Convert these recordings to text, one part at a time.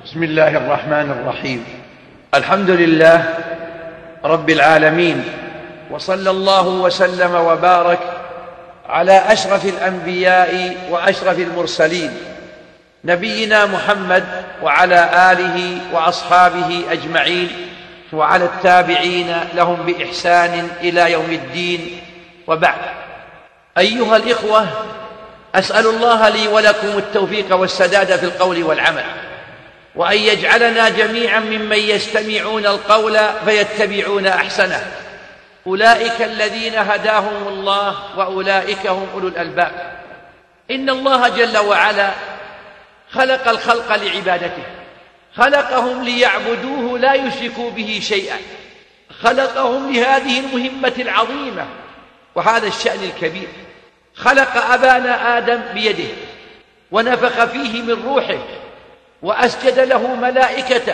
بسم الله الرحمن الرحيم. الحمد لله رب العالمين، وصلى الله وسلم وبارك على أشرف الأنبياء وأشرف المرسلين نبينا محمد وعلى آله وأصحابه أجمعين، وعلى التابعين لهم بإحسان إلى يوم الدين، وبعد. أيها الإخوة، أسأل الله لي ولكم التوفيق والسداد في القول والعمل، وأن يجعلنا جميعا ممن يستمعون القول فيتبعون أحسنه. أولئك الذين هداهم الله وأولئك هم أولو الألباب. إن الله جل وعلا خلق الخلق لعبادته، خلقهم ليعبدوه لا يشركوا به شيئا، خلقهم لهذه المهمة العظيمة وهذا الشأن الكبير. خلق أبانا آدم بيده ونفخ فيه من روحه وأسجد له ملائكته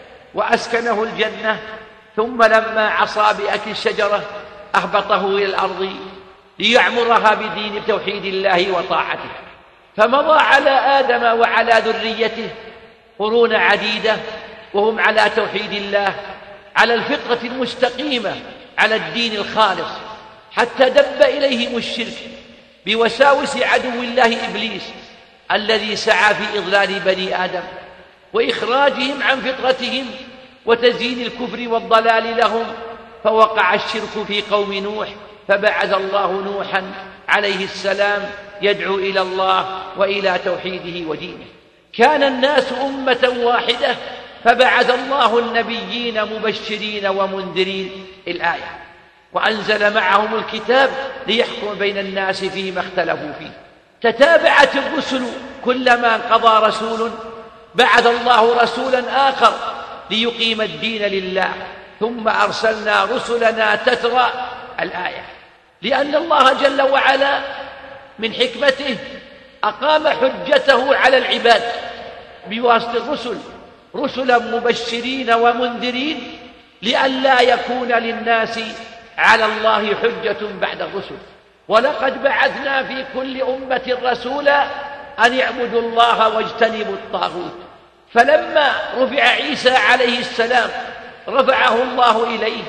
وأسكنه الجنة، ثم لما عصى بأكل الشجرة أهبطه إلى الأرض ليعمرها بدين توحيد الله وطاعته. فمضى على آدم وعلى ذريته قرون عديدة وهم على توحيد الله، على الفطرة المستقيمة، على الدين الخالص، حتى دب إليهم الشرك بوساوس عدو الله إبليس الذي سعى في إضلال بني آدم وإخراجهم عن فطرتهم وتزيين الكفر والضلال لهم. فوقع الشرك في قوم نوح، فبعث الله نوحا عليه السلام يدعو إلى الله وإلى توحيده ودينه. كان الناس أمة واحدة، فبعث الله النبيين مبشرين ومنذرين الآية، وأنزل معهم الكتاب ليحكم بين الناس فيما اختلفوا فيه. تتابعت الرسل، كلما انقضى رسول بعث الله رسولا آخر ليقيم الدين لله، ثم أرسلنا رسلنا تترى الآية. لأن الله جل وعلا من حكمته أقام حجته على العباد بواسطة الرسل، رسلا مبشرين ومنذرين، لئلا يكون للناس على الله حجة بعد الرسل. ولقد بعثنا في كل أمة رسولا أن يعبدوا الله واجتنبوا الطاغوت. فلما رفع عيسى عليه السلام رفعه الله إليه،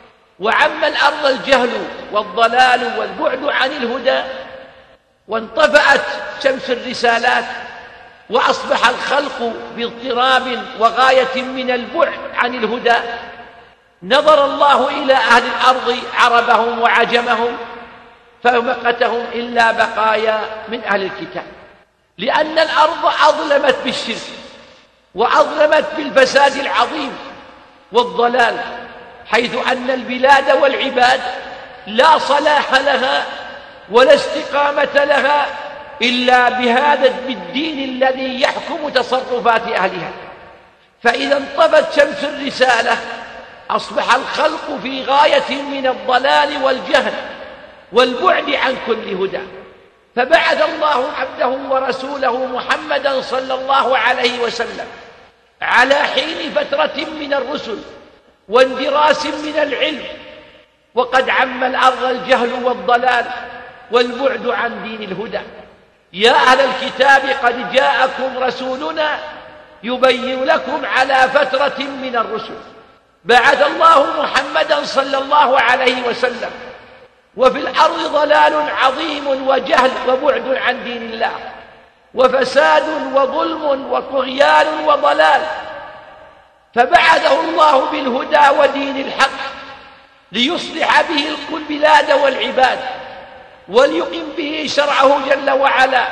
وعم الأرض الجهل والضلال والبعد عن الهدى، وانطفأت شمس الرسالات، وأصبح الخلق باضطراب وغاية من البعد عن الهدى. نظر الله إلى أهل الأرض عربهم وعجمهم فمقتهم إلا بقايا من أهل الكتاب، لأن الأرض أظلمت بالشرك وأظلمت بالفساد العظيم والضلال، حيث أن البلاد والعباد لا صلاح لها ولا استقامة لها إلا بهذا الدين الذي يحكم تصرفات أهلها. فإذا انطفت شمس الرسالة أصبح الخلق في غاية من الضلال والجهل والبعد عن كل هدى. فبعث الله عبده ورسوله محمدا صلى الله عليه وسلم على حين فترة من الرسل واندراس من العلم، وقد عم الأرض الجهل والضلال والبعد عن دين الهدى. يا أهل الكتاب قد جاءكم رسولنا يبين لكم على فترة من الرسل بعث الله محمدا صلى الله عليه وسلم، وفي الأرض ضلال عظيم وجهل وبعد عن دين الله وفساد وظلم وطغيان وضلال، فبعثه الله بالهدى ودين الحق ليصلح به البلاد والعباد وليقم به شرعه جل وعلا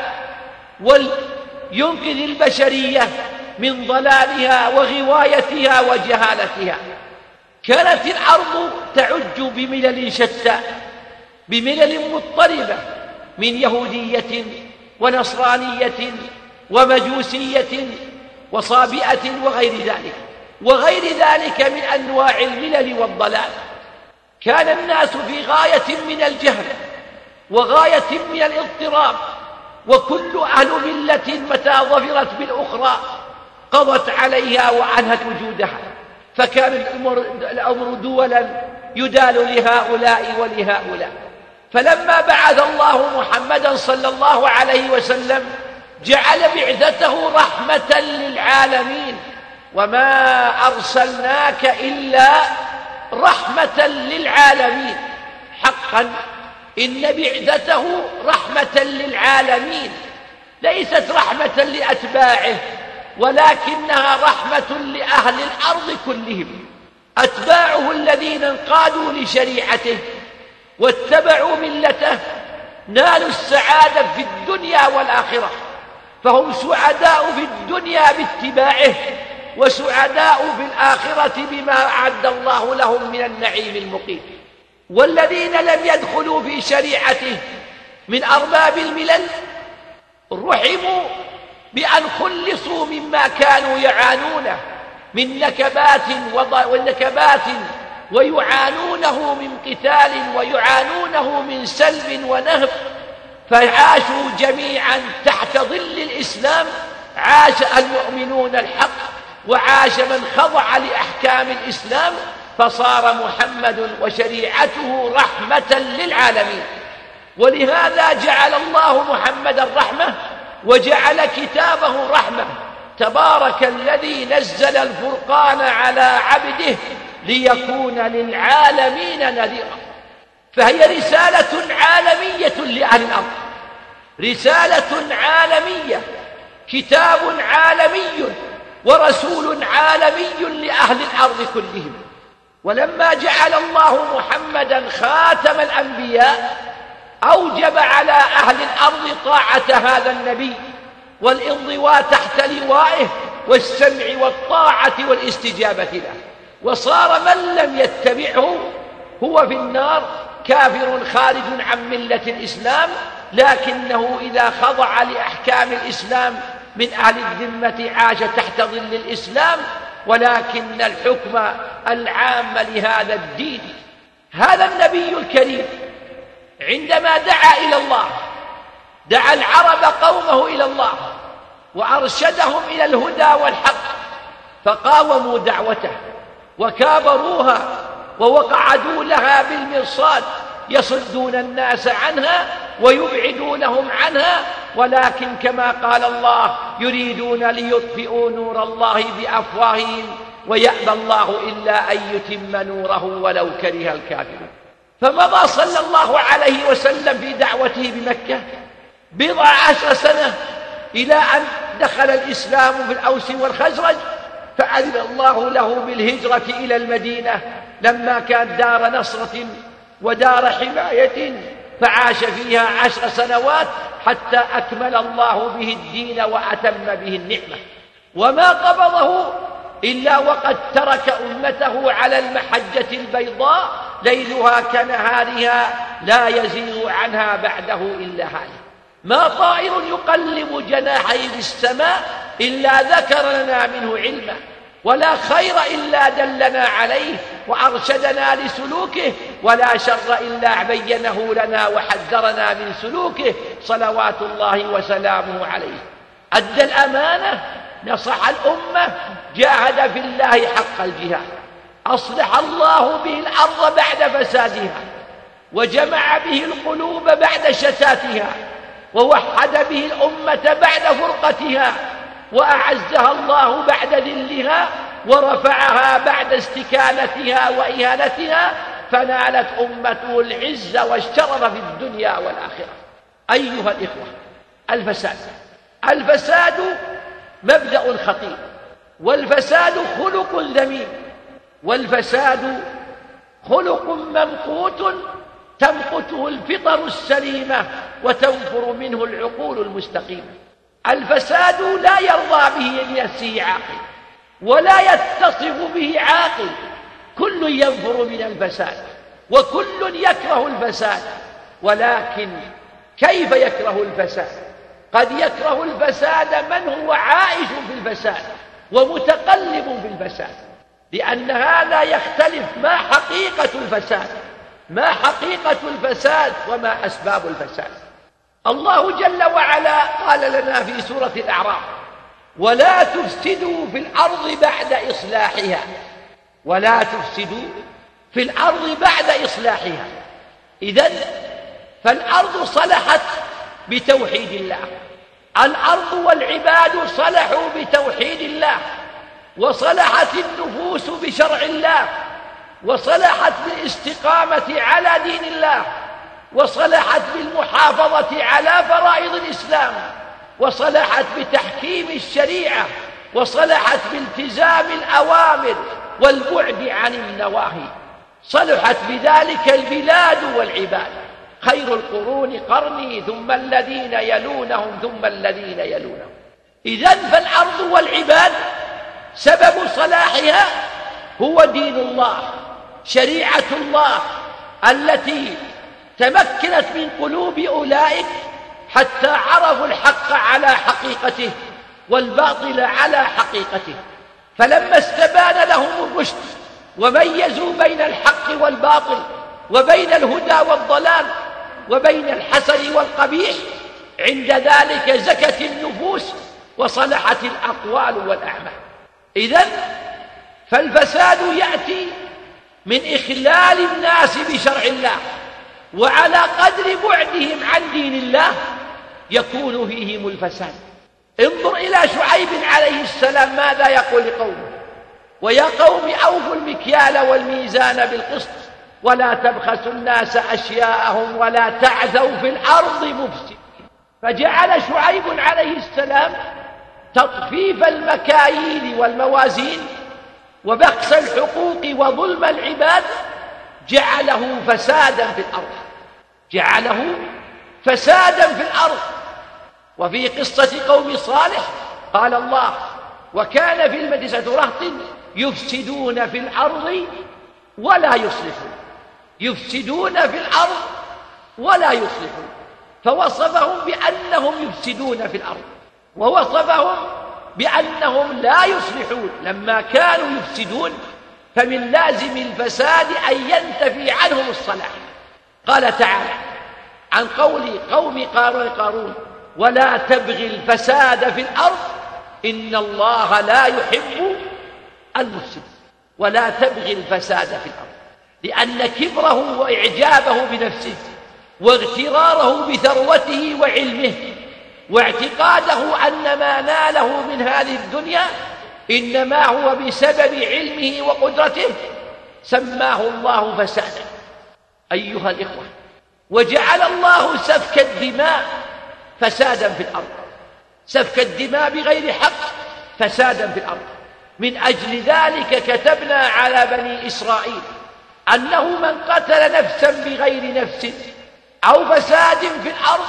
ولينقذ البشرية من ضلالها وغوايتها وجهالتها. كانت الأرض تعج بملل شتى، بملل مضطربة من يهودية ونصرانية ومجوسية وصابئة وغير ذلك من أنواع الملل والضلال. كان الناس في غاية من الجهل وغاية من الاضطراب، وكل أهل ملة متى ظفرت بالأخرى قضت عليها وأنهت وجودها، فكان الأمر دولا يدال لهؤلاء ولهؤلاء. فلما بعث الله محمدا صلى الله عليه وسلم جعل بعثته رحمة للعالمين وما أرسلناك إلا رحمة للعالمين. حقا إن بعثته رحمة للعالمين، ليست رحمة لأتباعه، ولكنها رحمة لأهل الأرض كلهم. أتباعه الذين انقادوا لشريعته واتبعوا ملته نالوا السعادة في الدنيا والآخرة، فهم سعداء في الدنيا باتباعه، وسعداء في الآخرة بما أعد الله لهم من النعيم المقيم. والذين لم يدخلوا في شريعته من أرباب الملل رحموا بأن خلصوا مما كانوا يعانونه من نكبات ويعانونه من قتال ويعانونه من سلب ونهب، فعاشوا جميعا تحت ظل الإسلام. عاش المؤمنون الحق وعاش من خضع لأحكام الإسلام، فصار محمد وشريعته رحمة للعالمين. ولهذا جعل الله محمدا رحمة وجعل كتابه رحمة. تبارك الذي نزل الفرقان على عبده ليكون للعالمين نذيرا. فهي رسالة عالمية لأهل الأرض، رسالة عالمية، كتاب عالمي ورسول عالمي لأهل الأرض كلهم. ولما جعل الله محمدا خاتم الأنبياء أوجب على أهل الأرض طاعة هذا النبي والانضواء تحت لوائه والسمع والطاعة والاستجابة له. وصار من لم يتبعه هو في النار كافر خارج عن ملة الإسلام، لكنه إذا خضع لأحكام الإسلام من أهل الذمة عاش تحت ظل الإسلام، ولكن الحكم العام لهذا الدين. هذا النبي الكريم عندما دعا إلى الله دعا العرب قومه إلى الله وأرشدهم إلى الهدى والحق، فقاوموا دعوته وكابروها ووقعدوا لها بالمرصاد، يصدون الناس عنها ويبعدونهم عنها. ولكن كما قال الله: يريدون ليطفئوا نور الله بأفواههم ويأبى الله إلا أن يتم نوره ولو كره الكافرون. فمضى صلى الله عليه وسلم في دعوته بمكة 10 سنة إلى أن دخل الإسلام في الأوس والخزرج، فأذن الله له بالهجرة إلى المدينة لما كانت دار نصرة ودار حماية، فعاش فيها 10 سنوات حتى أكمل الله به الدين وأتم به النعمة. وما قبضه إلا وقد ترك أمته على المحجة البيضاء ليلها كنهارها لا يزيغ عنها بعده إلا هالك. ما طائر يقلب جناحيه في السماء إلا ذكر لنا منه علما، ولا خير إلا دلنا عليه وأرشدنا لسلوكه، ولا شر إلا بينه لنا وحذرنا من سلوكه صلوات الله وسلامه عليه. أدى الأمانة، نصح الأمة، جاهد في الله حق الجهاد، أصلح الله به الأرض بعد فسادها، وجمع به القلوب بعد شتاتها، ووحد به الأمة بعد فرقتها، وأعزها الله بعد ذلها، ورفعها بعد استكانتها وإهانتها، فنالت أمته العز والشرف في الدنيا والآخرة. أيها الإخوة، الفساد مبدأ خطير، والفساد خلق ذميم، والفساد خلق ممقوت تمقته الفطر السليمة وتنفر منه العقول المستقيمة. الفساد لا يرضى به لنفسه عاقل ولا يتصف به عاقل، كل ينفر من الفساد وكل يكره الفساد. ولكن كيف يكره الفساد؟ قد يكره الفساد من هو عائش في الفساد ومتقلب في الفساد، لأن هذا يختلف. ما حقيقة الفساد وما أسباب الفساد؟ الله جل وعلا قال لنا في سورة الأعراف: ولا تفسدوا في الأرض بعد إصلاحها. ولا تفسدوا في الأرض بعد إصلاحها. إذن فالأرض صلحت بتوحيد الله، الأرض والعباد صلحوا بتوحيد الله، وصلحت النفوس بشرع الله، وصلحت بالاستقامة على دين الله، وصلحت بالمحافظة على فرائض الإسلام، وصلحت بتحكيم الشريعة، وصلحت بالتزام الأوامر والبعد عن النواهي. صلحت بذلك البلاد والعباد. خير القرون قرني ثم الذين يلونهم ثم الذين يلونهم. إذن فالأرض والعباد سبب صلاحها هو دين الله، شريعة الله التي تمكنت من قلوب أولئك حتى عرفوا الحق على حقيقته والباطل على حقيقته. فلما استبان لهم الرشد وميزوا بين الحق والباطل وبين الهدى والضلال وبين الحسن والقبيح، عند ذلك زكت النفوس وصلحت الأقوال والأعمال. إذن فالفساد يأتي من إخلال الناس بشرع الله، وعلى قدر بعدهم عن دين الله يكون فيهم الفساد. انظر إلى شعيب عليه السلام ماذا يقول لقومه: ويا قوم أوفوا المكيال والميزان بالقسط ولا تبخسوا الناس أشياءهم ولا تعثوا في الأرض مفسدين. فجعل شعيب عليه السلام تطفيف المكاييل والموازين وبخس الحقوق وظلم العباد جعله فسادا في الأرض، جعله فسادا في الأرض. وفي قصة قوم صالح قال الله: وكان في المدينة رهط يفسدون في الأرض ولا يصلحون، يفسدون في الأرض ولا يصلحون. فوصفهم بأنهم يفسدون في الأرض، ووصفهم بأنهم لا يصلحون. لما كانوا يفسدون فمن لازم الفساد أن ينتفي عنهم الصلاح. قال تعالى عن قول قوم قارون: ولا تبغي الفساد في الأرض إن الله لا يحب المفسدين. ولا تبغي الفساد في الأرض، لأن كبره وإعجابه بنفسه واغتراره بثروته وعلمه واعتقاده أن ما ناله من هذه الدنيا إنما هو بسبب علمه وقدرته سماه الله فسادا. أيها الإخوة، وجعل الله سفك الدماء فسادا في الأرض، سفك الدماء بغير حق فسادا في الأرض. من أجل ذلك كتبنا على بني إسرائيل أنه من قتل نفسا بغير نفس أو فساد في الأرض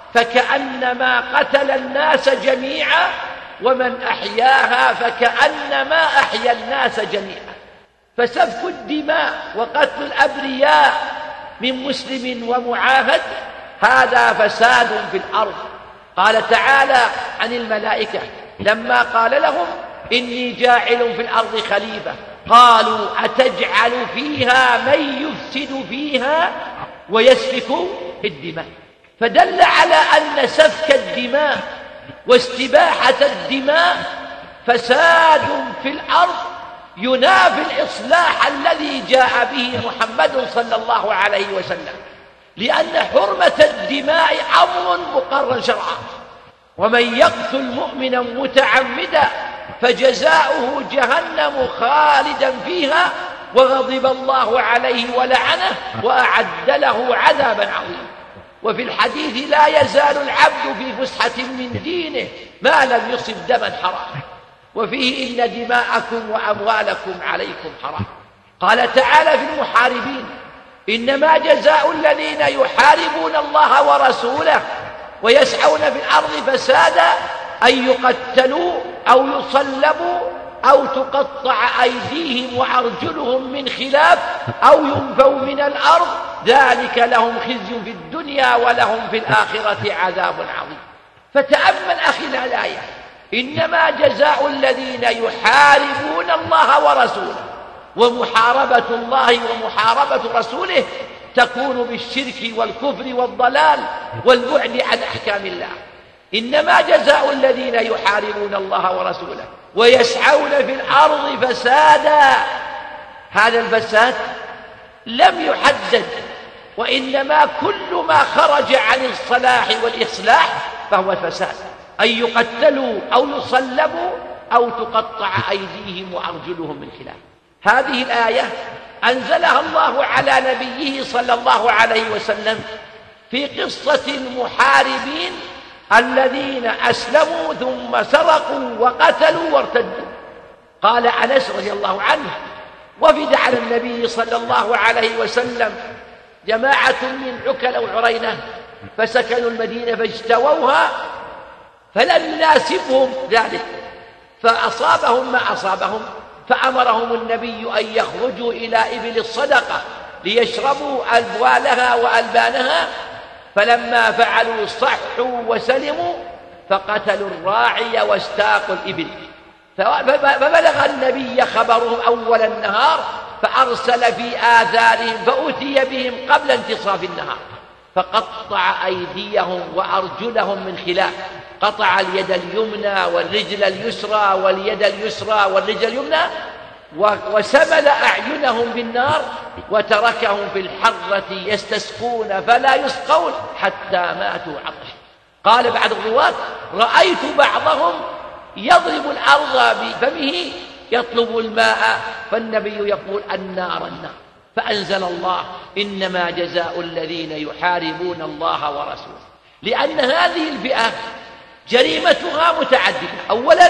فكأنما قتل الناس جميعا، ومن أحياها فكأنما أحيا الناس جميعا. فسفك الدماء وقتل الأبرياء من مسلم ومعاهد هذا فساد في الأرض. قال تعالى عن الملائكة لما قال لهم: إني جاعل في الأرض خليفة، قالوا: أتجعل فيها من يفسد فيها ويسفك الدماء. فدل على أن سفك الدماء واستباحة الدماء فساد في الأرض ينافي الإصلاح الذي جاء به محمد صلى الله عليه وسلم، لأن حرمة الدماء أمر مقرر شرعا. ومن يقتل مؤمنا متعمدا فجزاؤه جهنم خالدا فيها وغضب الله عليه ولعنه وأعد له عذابا عظيما. وفي الحديث: لا يزال العبد في فسحة من دينه ما لم يصب دما حرام. وفيه: إن دماءكم وأموالكم عليكم حرام. قال تعالى في المحاربين: إنما جزاء الذين يحاربون الله ورسوله ويسعون في الأرض فسادا أن يقتلوا أو يصلبوا أو تقطع أيديهم وأرجلهم من خلاف أو ينفوا من الأرض ذلك لهم خزي في الدنيا ولهم في الآخرة عذاب عظيم. فتأمل أخي الآية: إنما جزاء الذين يحاربون الله ورسوله. ومحاربة الله ومحاربة رسوله تكون بالشرك والكفر والضلال والبعد عن أحكام الله. إنما جزاء الذين يحاربون الله ورسوله ويسعون في الأرض فسادا. هذا الفساد لم يحدد، وإنما كل ما خرج عن الصلاح والإصلاح فهو فساد. أن يقتلوا أو يصلبوا أو تقطع أيديهم وأرجلهم من خلاف. هذه الآية أنزلها الله على نبيه صلى الله عليه وسلم في قصة المحاربين الذين أسلموا ثم سرقوا وقتلوا وارتدوا. قال أنس رضي الله عنه: وفد على النبي صلى الله عليه وسلم جماعة من عكل أو عرينة فسكنوا المدينة فاجتووها، فلم يناسبهم ذلك فأصابهم ما أصابهم، فأمرهم النبي أن يخرجوا إلى إبل الصدقة ليشربوا ألبوالها وألبانها، فلما فعلوا صحوا وسلموا فقتلوا الراعي واستاقوا الإبل. فبلغ النبي خبرهم أول النهار فأرسل في آثارهم فأتي بهم قبل انتصاف النهار فقطع أيديهم وأرجلهم من خلاف، قطع اليد اليمنى والرجل اليسرى واليد اليسرى والرجل اليمنى، وسمل أعينهم بالنار وتركهم في الحرة يستسقون فلا يسقون حتى ماتوا عطشا. قال بعض الرواة: رأيت بعضهم يضرب الأرض بفمه يطلب الماء، فالنبي يقول: النار النار. فأنزل الله: إنما جزاء الذين يحاربون الله ورسوله. لأن هذه الفئة جريمتها متعددة. أولا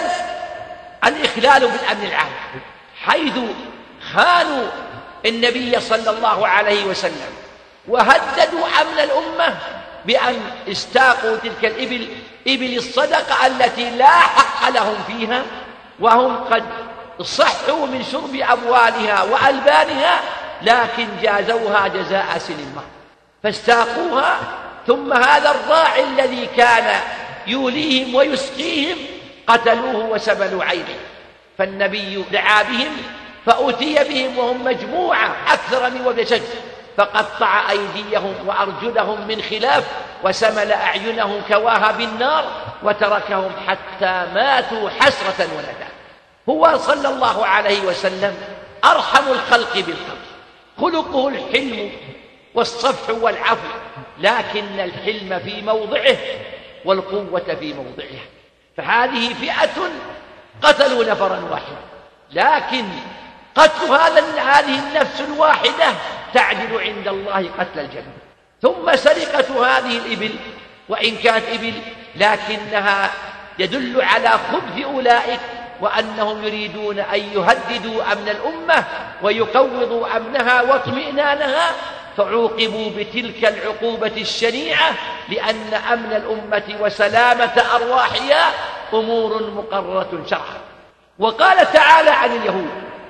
الإخلال بالأمن العام، حيث خانوا النبي صلى الله عليه وسلم وهددوا أمن الأمة بأن استاقوا تلك الإبل، إبل الصدقة التي لا حق لهم فيها، وهم قد صحوا من شرب أموالها وألبانها، لكن جازوها جزاء سنما فاستاقوها. ثم هذا الراعي الذي كان يوليهم ويسقيهم قتلوه وسبلوا عينه، فالنبي دعا بهم فأتي بهم وهم مجموعة أكثر من وبل شجر، فقطع أيديهم وأرجلهم من خلاف وسمل أعينهم كواها بالنار وتركهم حتى ماتوا حسرة وندامة. هو صلى الله عليه وسلم أرحم الخلق بالخلق، خلقه الحلم والصفح والعفو، لكن الحلم في موضعه والقوة في موضعها. فهذه فئة قتلوا نفرا واحدا، لكن قتل هذه النفس الواحدة تعدل عند الله قتل الجنة. ثم سرقة هذه الإبل، وإن كانت إبل لكنها يدل على خبث أولئك وأنهم يريدون أن يهددوا أمن الأمة ويقوضوا أمنها واطمئنانها، فعوقبوا بتلك العقوبة الشنيعة، لأن أمن الأمة وسلامة أرواحها أمور مقررة شرعا. وقال تعالى عن اليهود: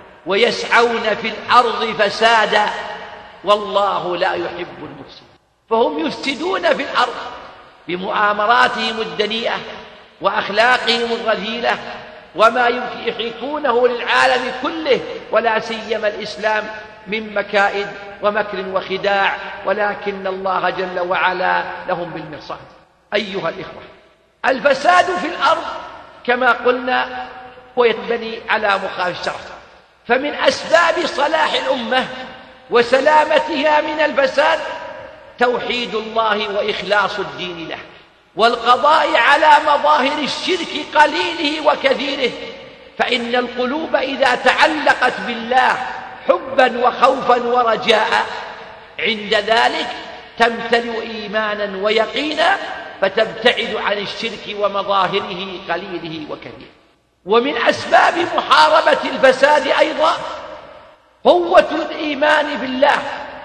ويسعون في الأرض فسادا والله لا يحب المفسدين. فهم يفسدون في الأرض بمؤامراتهم الدنيئة وأخلاقهم الرذيلة وما يحيكونه للعالم كله، ولا سيما الإسلام، من مكائد ومكر وخداع، ولكن الله جل وعلا لهم بالمرصاد. أيها الإخوة، الفساد في الأرض كما قلنا ويتبني على مخالف الشرع، فمن أسباب صلاح الأمة وسلامتها من الفساد توحيد الله وإخلاص الدين له، والقضاء على مظاهر الشرك قليله وكثيره. فإن القلوب إذا تعلقت بالله حبا وخوفا ورجاء عند ذلك تمتلئ إيمانا ويقينا، فتبتعد عن الشرك ومظاهره قليله وكثيره. ومن أسباب محاربة الفساد أيضا قوة الإيمان بالله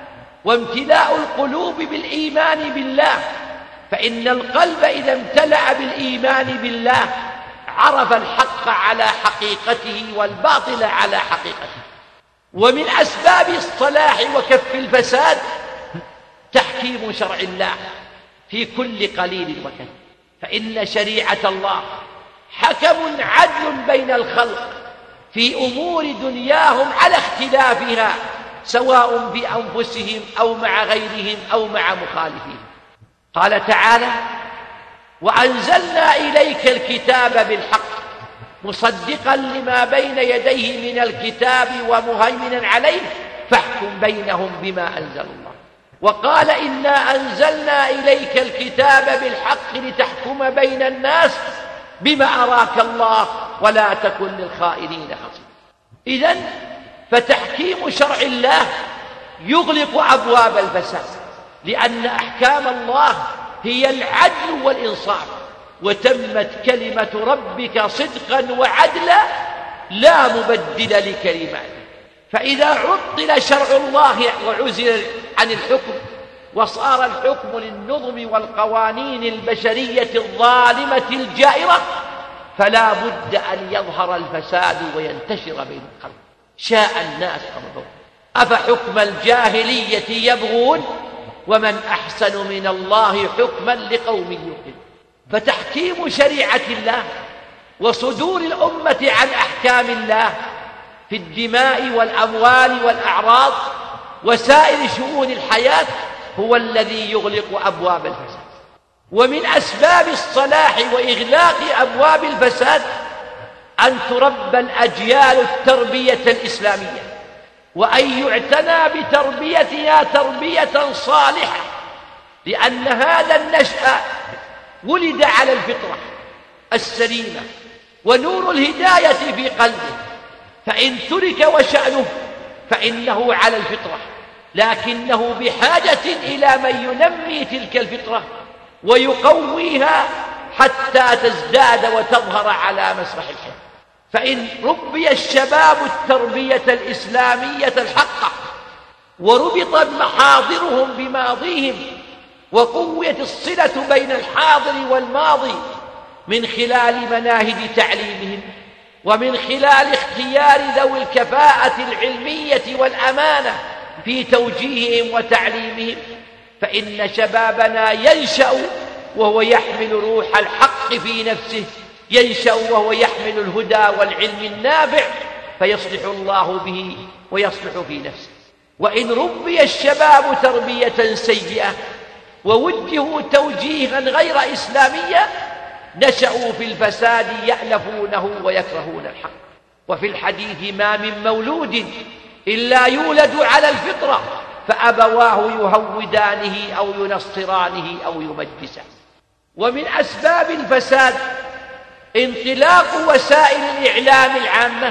وامتلاء القلوب بالإيمان بالله، فإن القلب إذا امتلأ بالإيمان بالله عرف الحق على حقيقته والباطل على حقيقته. ومن أسباب الصلاح وكف الفساد تحكيم شرع الله في كل قليل وكثير، فإن شريعة الله حكم عدل بين الخلق في أمور دنياهم على اختلافها، سواء في أنفسهم أو مع غيرهم أو مع مخالفين. قال تعالى: وأنزلنا إليك الكتاب بالحق مصدقا لما بين يديه من الكتاب ومهيمنا عليه فاحكم بينهم بما أنزل الله. وقال: إنا أنزلنا إليك الكتاب بالحق لتحكم بين الناس بما أراك الله ولا تكن للخائنين خصيما. إذن فتحكيم شرع الله يغلق أبواب الفساد، لأن أحكام الله هي العدل والإنصاف، وتمت كلمة ربك صدقا وعدلا لا مبدل لكلماته. فإذا عطل شرع الله وعزل عن الحكم وصار الحكم للنظم والقوانين البشرية الظالمة الجائرة، فلا بد أن يظهر الفساد وينتشر بين الخلق، شاء الناس أم أبوا. أفحكم الجاهلية يبغون ومن أحسن من الله حكما لقوم يوقنون. فتحكيم شريعة الله وصدور الأمة عن أحكام الله في الدماء والأموال والأعراض وسائر شؤون الحياة هو الذي يغلق أبواب الفساد. ومن أسباب الصلاح وإغلاق أبواب الفساد أن تربى الأجيال التربية الإسلامية، وأن يعتنى بتربيتها تربية صالحة، لأن هذا النشأ ولد على الفطرة السليمة ونور الهداية في قلبه، فإن ترك وشأنه فإنه على الفطرة، لكنه بحاجة إلى من ينمي تلك الفطرة ويقويها حتى تزداد وتظهر على مسرح الحياة. فإن ربي الشباب التربية الإسلامية الحقة وربطت محاضرهم بماضيهم وقويت الصلة بين الحاضر والماضي من خلال مناهج تعليمهم ومن خلال اختيار ذوي الكفاءة العلمية والأمانة في توجيههم وتعليمهم، فإن شبابنا ينشأ وهو يحمل روح الحق في نفسه، ينشأ وهو يحمل الهدى والعلم النافع، فيصلح الله به ويصلح في نفسه. وإن ربي الشباب تربية سيئة ووجهوا توجيها غير إسلاميا نشأوا في الفساد يألفونه ويكرهون الحق. وفي الحديث ما من مولود إلا يولد على الفطرة فأبواه يهودانه أو ينصرانه أو يمجسه. ومن أسباب الفساد انطلاق وسائل الإعلام العامة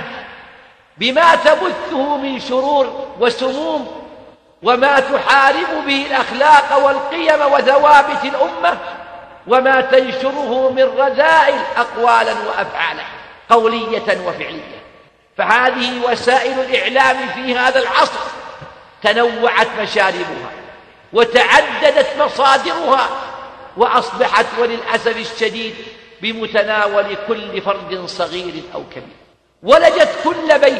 بما تبثه من شرور وسموم وما تحارب به الأخلاق والقيم وثوابت الأمة، وما تنشره من رذائل أقوالا وأفعالا قولية وفعلية. فهذه وسائل الإعلام في هذا العصر تنوعت مشاربها وتعددت مصادرها، وأصبحت وللأسف الشديد بمتناول كل فرد صغير أو كبير، ولجت كل بيت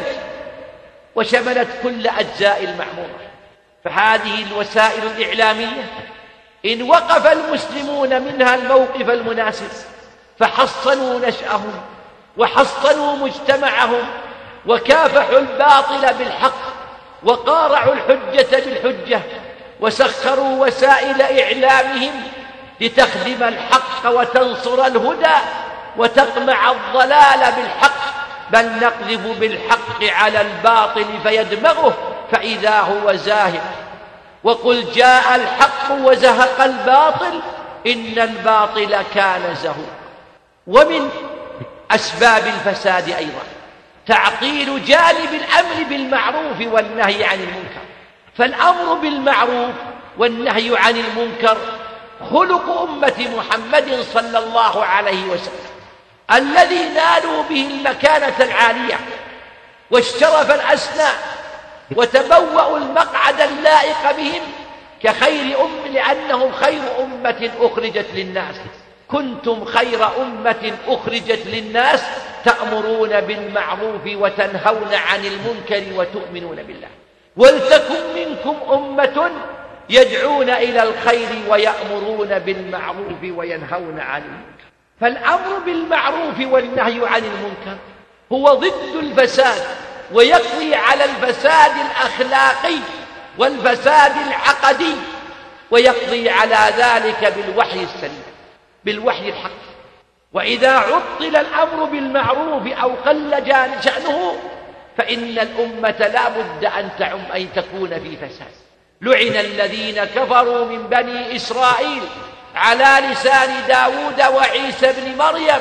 وشملت كل أجزاء المعمورة. فهذه الوسائل الإعلامية إن وقف المسلمون منها الموقف المناسب فحصنوا نشأهم وحصنوا مجتمعهم وكافحوا الباطل بالحق وقارعوا الحجة بالحجة وسخروا وسائل إعلامهم لتخدم الحق وتنصر الهدى وتقمع الضلال بالحق، بل نقذف بالحق على الباطل فيدمغه فإذا هو زاهق. وقل جاء الحق وزهق الباطل إن الباطل كان زهوقا. ومن أسباب الفساد أيضا تعطيل جانب الأمر بالمعروف والنهي عن المنكر. فالأمر بالمعروف والنهي عن المنكر خلق أمة محمد صلى الله عليه وسلم الذي نالوا به المكانة العالية والشرف الأسنى وتبوأوا المقعد اللائق بهم كخير لأنهم خير أمة أخرجت للناس. كنتم خير أمة أخرجت للناس تأمرون بالمعروف وتنهون عن المنكر وتؤمنون بالله. ولتكن منكم أمة يدعون إلى الخير ويأمرون بالمعروف وينهون عن المنكر. فالأمر بالمعروف والنهي عن المنكر هو ضد الفساد ويقضي على الفساد الأخلاقي والفساد العقدي، ويقضي على ذلك بالوحي السليم بالوحي الحق. وإذا عطل الأمر بالمعروف أو قل شأنه فإن الأمة لا بد أن تكون في فساد. لعن الذين كفروا من بني إسرائيل على لسان داود وعيسى بن مريم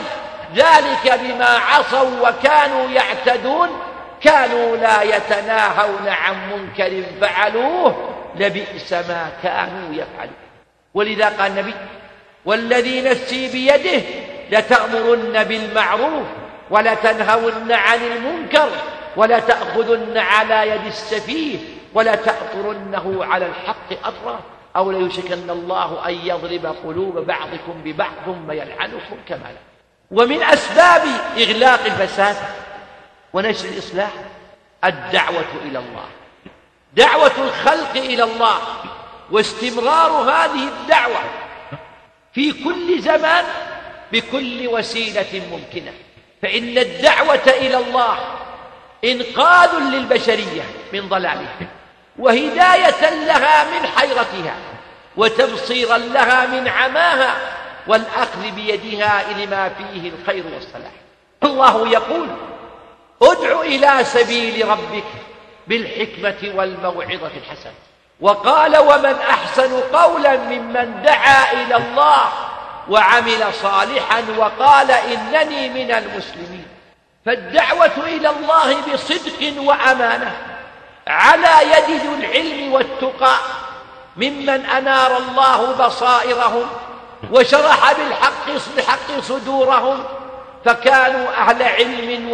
ذلك بما عصوا وكانوا يعتدون كانوا لا يتناهون عن منكر فعلوه لبئس ما كانوا يفعلون. ولذا قال النبي: والذي نفسي بيده لتأمرن بالمعروف ولتنهون عن المنكر ولتأخذن على يد السفيه ولتأطرنه على الحق أطرا أو ليوشكن الله أن يضرب قلوب بعضكم ببعض ثم يلعنكم كما لعنوا. ومن أسباب إغلاق الفساد ونشر الإصلاح الدعوة إلى الله، دعوة الخلق إلى الله، واستمرار هذه الدعوة في كل زمان بكل وسيلة ممكنة. فإن الدعوة إلى الله إنقاذ للبشرية من ضلالها وهداية لها من حيرتها وتبصيرا لها من عماها والأخذ بيدها لما فيه الخير والصلاح. الله يقول: ادع إلى سبيل ربك بالحكمة والموعظة الحسنة. وقال: ومن أحسن قولا ممن دعا إلى الله وعمل صالحا وقال إنني من المسلمين. فالدعوة إلى الله بصدق وأمانة على يد ذو العلم والتقى ممن أنار الله بصائرهم وشرح بالحق صدورهم، فكانوا أهل علم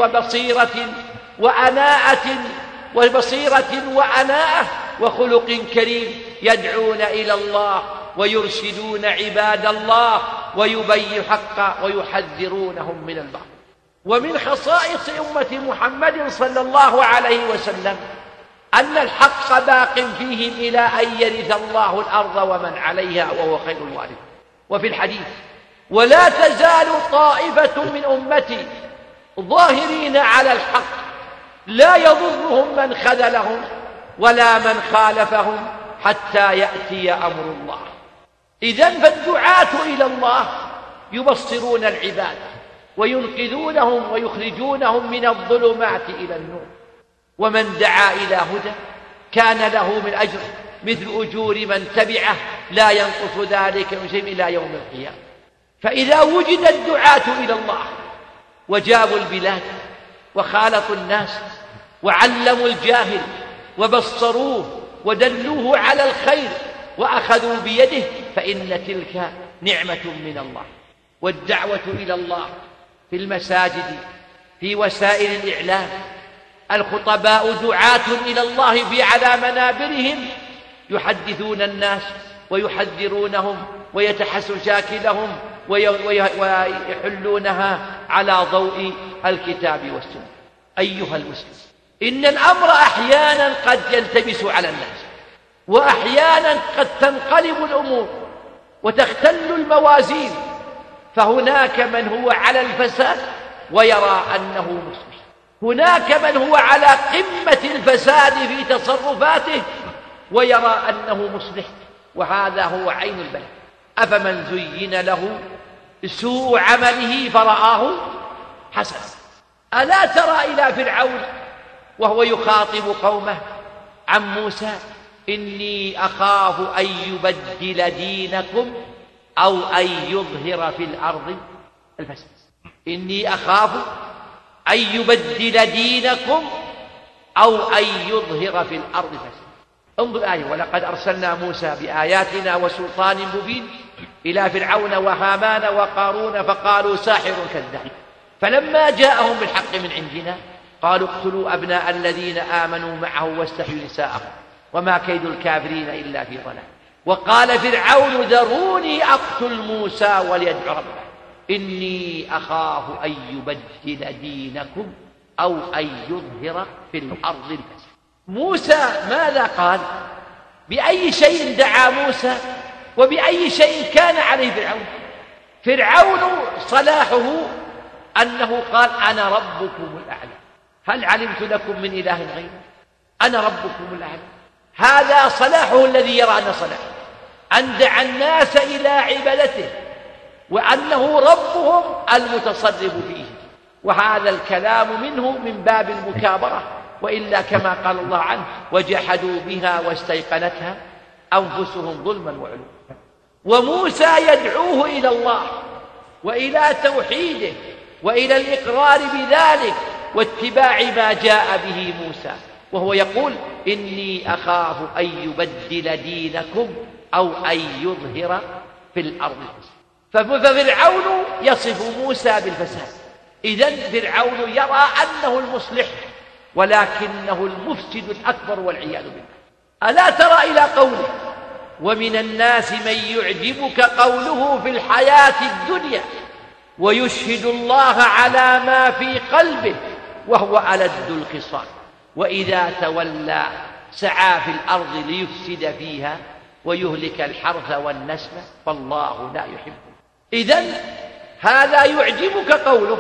وبصيرة وأناءة وخلق كريم، يدعون إلى الله ويرشدون عباد الله ويبين حقا ويحذرونهم من الباطل. ومن خصائص أمة محمد صلى الله عليه وسلم أن الحق باق فيهم إلى أن يرث الله الأرض ومن عليها وهو خير الوارثين. وفي الحديث: ولا تزال طائفة من أمتي ظاهرين على الحق لا يضرهم من خذلهم ولا من خالفهم حتى يأتي أمر الله. إذن فالدعاة إلى الله يبصرون العباد وينقذونهم ويخرجونهم من الظلمات إلى النور. ومن دعا إلى هدى كان له من أجر مثل أجور من تبعه لا ينقص ذلك من شيء إلى يوم القيامة. فإذا وجد الدعاة إلى الله وجابوا البلاد وخالطوا الناس وعلموا الجاهل وبصروه ودلوه على الخير وأخذوا بيده فإن تلك نعمة من الله. والدعوة إلى الله في المساجد في وسائل الإعلام، الخطباء دعاة إلى الله في على منابرهم يحدثون الناس ويحذرونهم ويتحسن شاكلهم ويحلونها على ضوء الكتاب والسنة. أيها المسلم، إن الأمر أحيانا قد يلتبس على الناس وأحيانا قد تنقلب الأمور وتختل الموازين، فهناك من هو على الفساد ويرى أنه مصلح، هناك من هو على قمة الفساد في تصرفاته ويرى أنه مصلح، وهذا هو عين البلاء. أفمن زين له سوء عمله فرآه حسنا. ألا ترى إلى فرعون وهو يخاطب قومه عن موسى: إني أخاف أن يبدل دينكم أو أن يظهر في الأرض الفساد. إني أخاف أن يبدل دينكم أو أن يظهر في الأرض الفساد. انظر الآية: ولقد أرسلنا موسى بآياتنا وسلطان مبين إلى فرعون وهامان وقارون فقالوا ساحر كذاب، فلما جاءهم بالحق من عندنا قالوا اقتلوا أبناء الذين آمنوا معه واستحيوا نساءهم وما كيد الكافرين إلا في ضلال. وقال فرعون ذروني أقتل موسى وليدع ربه إني أخاف أن يبدل دينكم أو أن يظهر في الأرض الفساد. موسى ماذا قال؟ بأي شيء دعا موسى وبأي شيء كان عليه فرعون؟ فرعون صلاحه أنه قال أنا ربكم الأعلى، هل علمت لكم من إله غيري؟ أنا ربكم الأعلى. هذا صلاحه الذي يرى أن صلاحه أن دعا الناس إلى عبادته وأنه ربهم المتصرف فيه. وهذا الكلام منه من باب المكابرة، وإلا كما قال الله عنه: وجحدوا بها واستيقنتها أنفسهم ظلما وعلوا. وموسى يدعوه إلى الله وإلى توحيده وإلى الإقرار بذلك واتباع ما جاء به موسى، وهو يقول: إني أخاف أن يبدل دينكم أو أن يظهر في الأرض الفساد. ففرعون يصف موسى بالفساد. إذن فرعون يرى أنه المصلح ولكنه المفسد الأكبر والعياذ بالله. ألا ترى إلى قوله: ومن الناس من يعجبك قوله في الحياة الدنيا ويشهد الله على ما في قلبه وهو ألد الخصام وإذا تولى سعى في الأرض ليفسد فيها ويهلك الحرث والنسل فالله لا يحبه. إذن هذا يعجبك قوله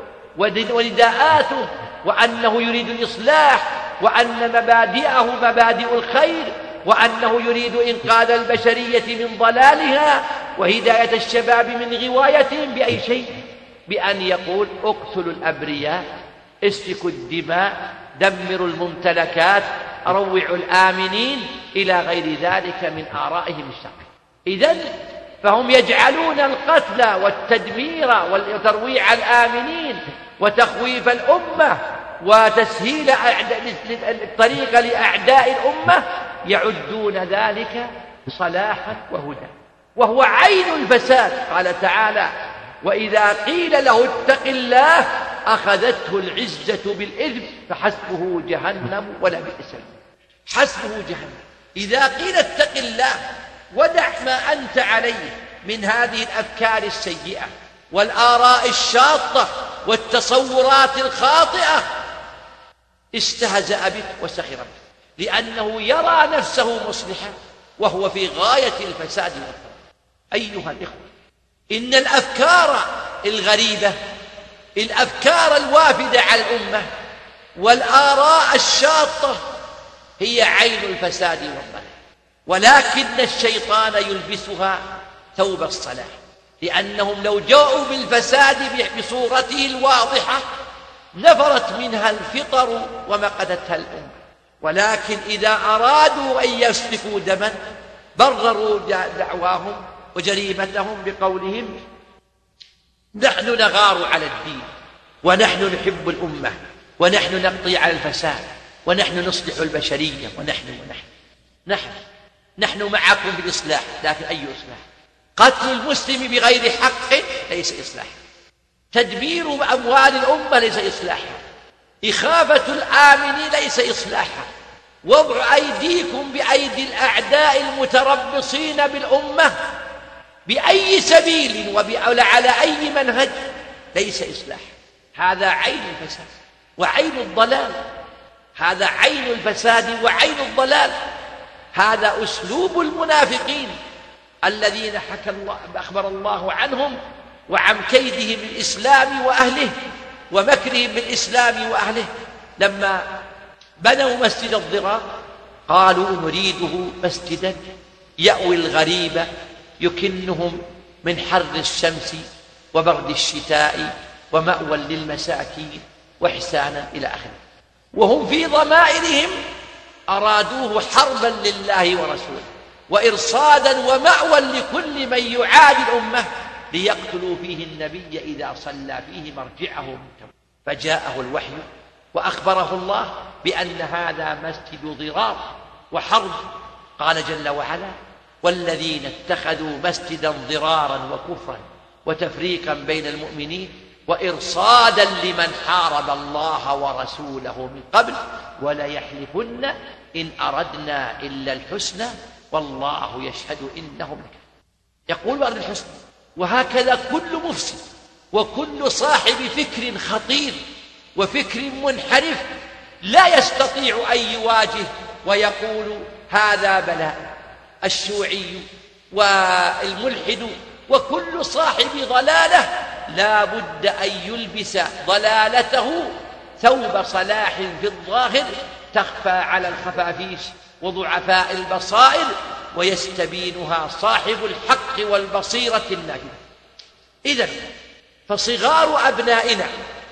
ونداءاته، وأنه يريد الإصلاح، وأن مبادئه مبادئ الخير، وأنه يريد إنقاذ البشرية من ضلالها وهداية الشباب من غوايتهم بأي شيء؟ بأن يقول: اقتلوا الأبرياء، اسفكوا الدماء، دمروا الممتلكات، روعوا الآمنين، إلى غير ذلك من آرائهم الشرعية. إذن فهم يجعلون القتل والتدمير وترويع الآمنين وتخويف الأمة وتسهيل الطريق لأعداء الأمة، يعدون ذلك صلاحا وهدى، وهو عين الفساد. قال تعالى: وإذا قيل له اتق الله أخذته العزة بالإثم فحسبه جهنم ولبئس المصير. حسبه جهنم. إذا قيل اتق الله ودع ما أنت عليه من هذه الأفكار السيئة والآراء الشاطة والتصورات الخاطئة، استهزأ بك وسخر بك، لأنه يرى نفسه مصلحا وهو في غاية الفساد والضلال. أيها الإخوة، إن الأفكار الغريبة، الأفكار الوافدة على الأمة والآراء الشاطة هي عين الفساد والضلال، ولكن الشيطان يلبسها ثوب الصلاح، لأنهم لو جاءوا بالفساد بصورته الواضحة نفرت منها الفطر ومقتتها الأمة. ولكن إذا أرادوا أن يسفكوا دما برروا دعواهم وجريمتهم بقولهم: نحن نغار على الدين، ونحن نحب الأمة، ونحن نقضي على الفساد، ونحن نصلح البشرية، نحن معكم بالإصلاح. لكن أي إصلاح؟ قتل المسلم بغير حق ليس إصلاحا، تدمير أموال الأمة ليس إصلاحا، إخافة الآمنين ليس إصلاحا، وضع أيديكم بأيدي الأعداء المتربصين بالأمة بأي سبيل وعلى أي منهج ليس إصلاحا. هذا عين الفساد وعين الضلال، هذا عين الفساد وعين الضلال. هذا أسلوب المنافقين الذين أخبر الله عنهم وعن كيدهم الإسلام وأهله ومكرهم بالإسلام وأهله. لما بنوا مسجد الضرار قالوا: نريده مسجدا يأوي الغريب يكنهم من حر الشمس وبرد الشتاء ومأوى للمساكين وإحسانا إلى آخره. وهم في ضمائرهم أرادوه حربا لله ورسوله وإرصادا ومأوى لكل من يعادي الأمة ليقتلوا فيه النبي إذا صلى فيه مرجعه منتهى. فجاءه الوحي وأخبره الله بأن هذا مسجد ضرار وحرب. قال جل وعلا: والذين اتخذوا مسجدا ضرارا وكفرا وتفريقا بين المؤمنين وإرصادا لمن حارب الله ورسوله من قبل وليحلفن إن أردنا إلا الحسنى والله يشهد إنهم لكاذبون. يقول بعد الحسنى. وهكذا كل مفسد وكل صاحب فكر خطير وفكر منحرف لا يستطيع أن يواجه ويقول هذا بلاء. الشيوعي والملحد وكل صاحب ضلالة لا بد أن يلبس ضلالته ثوب صلاح في الظاهر تخفى على الخفافيش وضعفاء البصائر ويستبينها صاحب الحق والبصيرة النافذة. إذن فصغار أبنائنا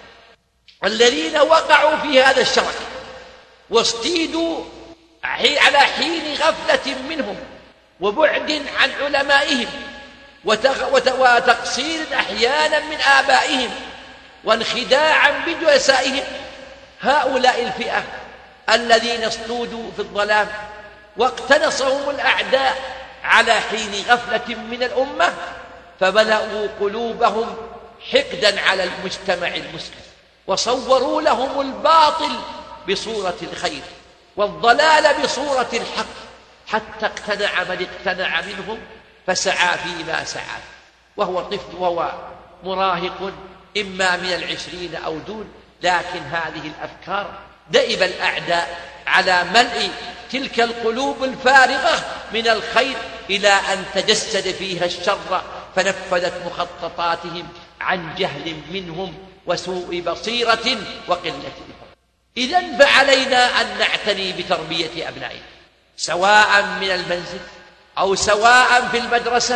الذين وقعوا في هذا الشرك واستيدوا على حين غفلة منهم وبعد عن علمائهم وتقصير أحيانا من آبائهم وانخداعا بجلسائهم. هؤلاء الفئة الذين اصطودوا في الظلام واقتنصهم الأعداء على حين غفلة من الأمة، فملأوا قلوبهم حقدا على المجتمع المسلم، وصوروا لهم الباطل بصورة الخير والضلال بصورة الحق، حتى اقتنع من اقتنع منهم فسعى فيما سعى، وهو طفل وهو مراهق إما من 20 أو دون. لكن هذه الأفكار دئب الأعداء على ملء تلك القلوب الفارغة من الخير إلى أن تجسد فيها الشر، فنفذت مخططاتهم عن جهل منهم وسوء بصيرة وقلة فهم. إذن فعلينا أن نعتني بتربية أبنائنا، سواء من المنزل أو سواء في المدرسة،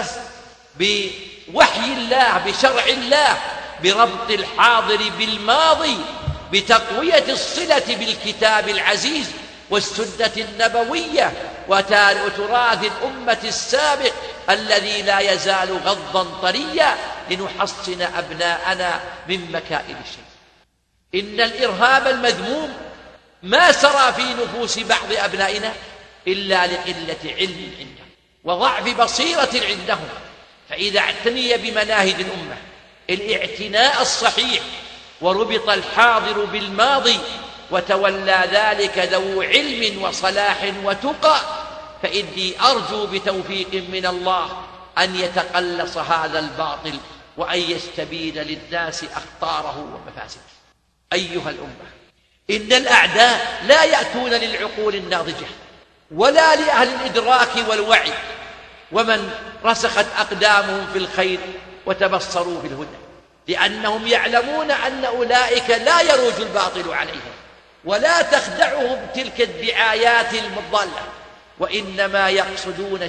بوحي الله، بشرع الله، بربط الحاضر بالماضي، بتقوية الصلة بالكتاب العزيز والسنة النبوية وتراث الأمة السابق الذي لا يزال غضا طريا، لنحصن أبناءنا من مكائد الشيطان. إن الإرهاب المذموم ما سرى في نفوس بعض أبنائنا إلا لقلة علم عندهم وضعف بصيرة عندهم. فإذا اعتني بمناهج الأمة الاعتناء الصحيح، وربط الحاضر بالماضي، وتولى ذلك ذو علم وصلاح وتقى، فإني أرجو بتوفيق من الله أن يتقلص هذا الباطل وأن يستبين للناس أخطاره ومفاسده. أيها الأمة، إن الأعداء لا يأتون للعقول الناضجة ولا لأهل الإدراك والوعي ومن رسخت أقدامهم في الخير وتبصروا في الهدى، لأنهم يعلمون أن أولئك لا يروج الباطل عليهم ولا تخدعهم تلك الدعايات المضلة، وإنما يقصدون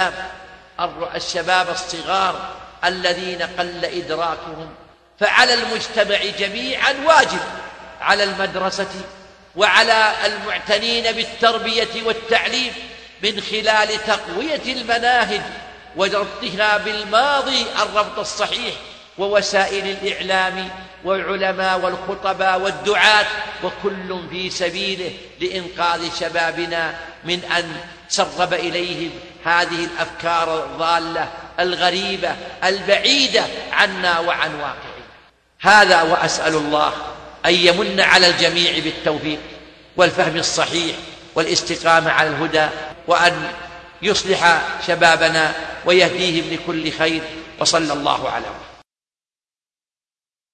الشباب الصغار الذين قل إدراكهم. فعلى المجتمع جميعا واجب، على المدرسة وعلى المعتنين بالتربية والتعليم، من خلال تقوية المناهج وربطها بالماضي الربط الصحيح، ووسائل الإعلام والعلماء والخطباء والدعاة، وكل في سبيله لإنقاذ شبابنا من أن سرب إليهم هذه الأفكار الضالة الغريبة البعيدة عنا وعن واقعنا. هذا، وأسأل الله أن يمن على الجميع بالتوفيق والفهم الصحيح والاستقامة على الهدى، وأن يصلح شبابنا ويهديهم لكل خير، وصلى الله على محمد.